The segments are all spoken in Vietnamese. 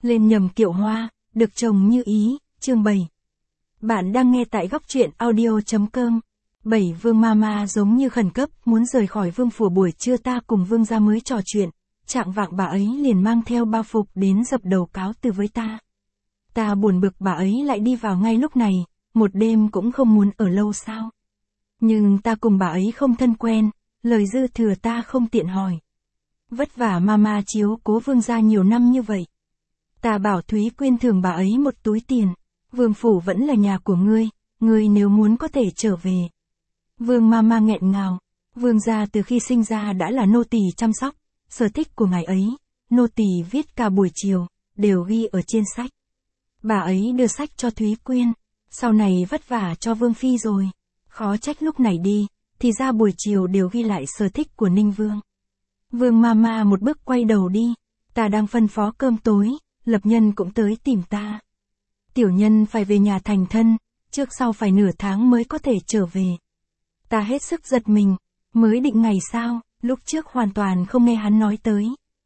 lên nhầm kiệu hoa, được chồng như ý, chương 7. Bạn đang nghe tại góc truyện audio.com. 7 Vương Mama giống như khẩn cấp muốn rời khỏi vương phủ. Buổi trưa ta cùng vương gia mới trò chuyện, trạng vạng bà ấy liền mang theo bao phục đến dập đầu cáo từ với ta. Ta buồn bực bà ấy lại đi vào ngay lúc này, một đêm cũng không muốn ở lâu sao. Nhưng ta cùng bà ấy không thân quen, lời dư thừa ta không tiện hỏi. Vất vả Mama chiếu cố vương gia nhiều năm như vậy. Ta bảo Thúy Quyên thưởng bà ấy một túi tiền, vương phủ vẫn là nhà của ngươi nếu muốn có thể trở về. Vương Mama nghẹn ngào, vương gia từ khi sinh ra đã là nô tỳ chăm sóc, sở thích của ngài ấy, nô tỳ viết cả buổi chiều, đều ghi ở trên sách. Bà ấy đưa sách cho Thúy Quyên, sau này vất vả cho Vương Phi rồi, khó trách lúc này đi, thì ra buổi chiều đều ghi lại sở thích của Ninh Vương. Vương Mama một bước quay đầu đi, ta đang phân phó cơm tối, Lập Nhân cũng tới tìm ta. Tiểu Nhân phải về nhà thành thân, trước sau phải nửa tháng mới có thể trở về. Ta hết sức giật mình, mới định ngày sao, lúc trước hoàn toàn không nghe hắn nói tới.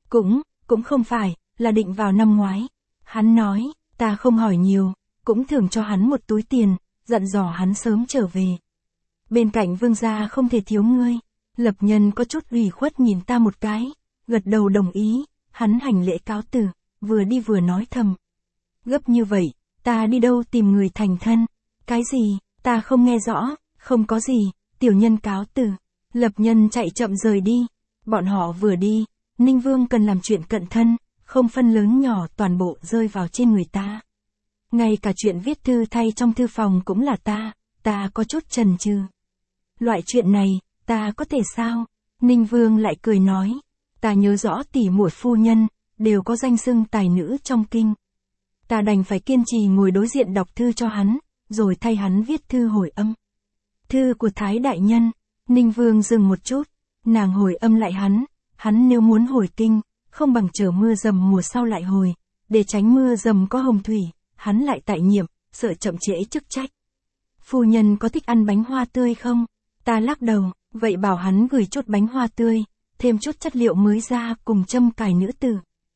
Cũng không phải, là định vào năm ngoái. Hắn nói, ta không hỏi nhiều, cũng thưởng cho hắn một túi tiền, dặn dò hắn sớm trở về. Bên cạnh vương gia không thể thiếu ngươi. Lập Nhân có chút ủy khuất nhìn ta một cái, gật đầu đồng ý, hắn hành lễ cáo từ, vừa đi vừa nói thầm. Gấp như vậy, ta đi đâu tìm người thành thân? Cái gì, ta không nghe rõ, không có gì, Tiểu Nhân cáo từ. Lập Nhân chạy chậm rời đi, bọn họ vừa đi, Ninh Vương cần làm chuyện cận thân, không phân lớn nhỏ toàn bộ rơi vào trên người ta. Ngay cả chuyện viết thư thay trong thư phòng cũng là ta có chút chần chừ. Loại chuyện này, ta có thể sao? Ninh Vương lại cười nói, ta nhớ rõ tỷ muội phu nhân, đều có danh xưng tài nữ trong kinh. Ta đành phải kiên trì ngồi đối diện đọc thư cho hắn, rồi thay hắn viết thư hồi âm. Thư của Thái Đại Nhân. Ninh Vương dừng một chút, nàng hồi âm lại hắn nếu muốn hồi kinh, không bằng chờ mưa dầm mùa sau lại hồi, để tránh mưa dầm có hồng thủy, hắn lại tại nhiệm, sợ chậm trễ chức trách. Phu nhân có thích ăn bánh hoa tươi không? Ta lắc đầu, vậy bảo hắn gửi chút bánh hoa tươi, thêm chút chất liệu mới ra cùng châm cài nữ tử.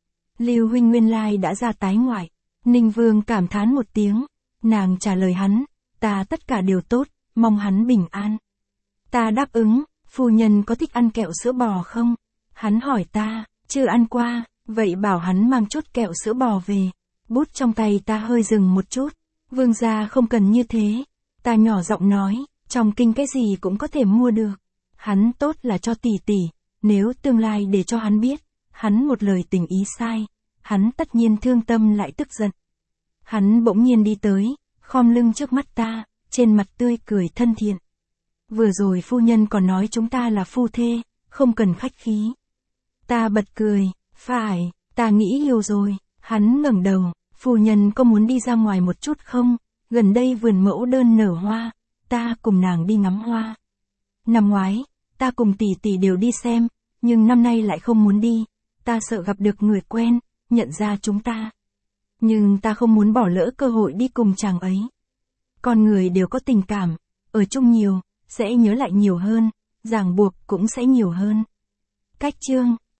Lưu huynh nguyên lai đã ra tái ngoại. Ninh Vương cảm thán một tiếng, nàng trả lời hắn, ta tất cả đều tốt, mong hắn bình an. Ta đáp ứng, phu nhân có thích ăn kẹo sữa bò không? Hắn hỏi ta, chưa ăn qua, vậy bảo hắn mang chút kẹo sữa bò về. Bút trong tay ta hơi dừng một chút, vương gia không cần như thế. Ta nhỏ giọng nói, trong kinh cái gì cũng có thể mua được. Hắn tốt là cho tỷ tỷ, nếu tương lai để cho hắn biết, hắn một lời tình ý sai, hắn tất nhiên thương tâm lại tức giận. Hắn bỗng nhiên đi tới, khom lưng trước mắt ta, trên mặt tươi cười thân thiện. Vừa rồi phu nhân còn nói chúng ta là phu thê, không cần khách khí. Ta bật cười, phải, ta nghĩ hiểu rồi. Hắn ngẩng đầu, phu nhân có muốn đi ra ngoài một chút không? Gần đây vườn mẫu đơn nở hoa, ta cùng nàng đi ngắm hoa. Năm ngoái, ta cùng tỷ tỷ đều đi xem, nhưng năm nay lại không muốn đi, ta sợ gặp được người quen, nhận ra chúng ta. Nhưng ta không muốn bỏ lỡ cơ hội đi cùng chàng ấy. Con người đều có tình cảm, ở chung nhiều, sẽ nhớ lại nhiều hơn, ràng buộc cũng sẽ nhiều hơn. Cách chương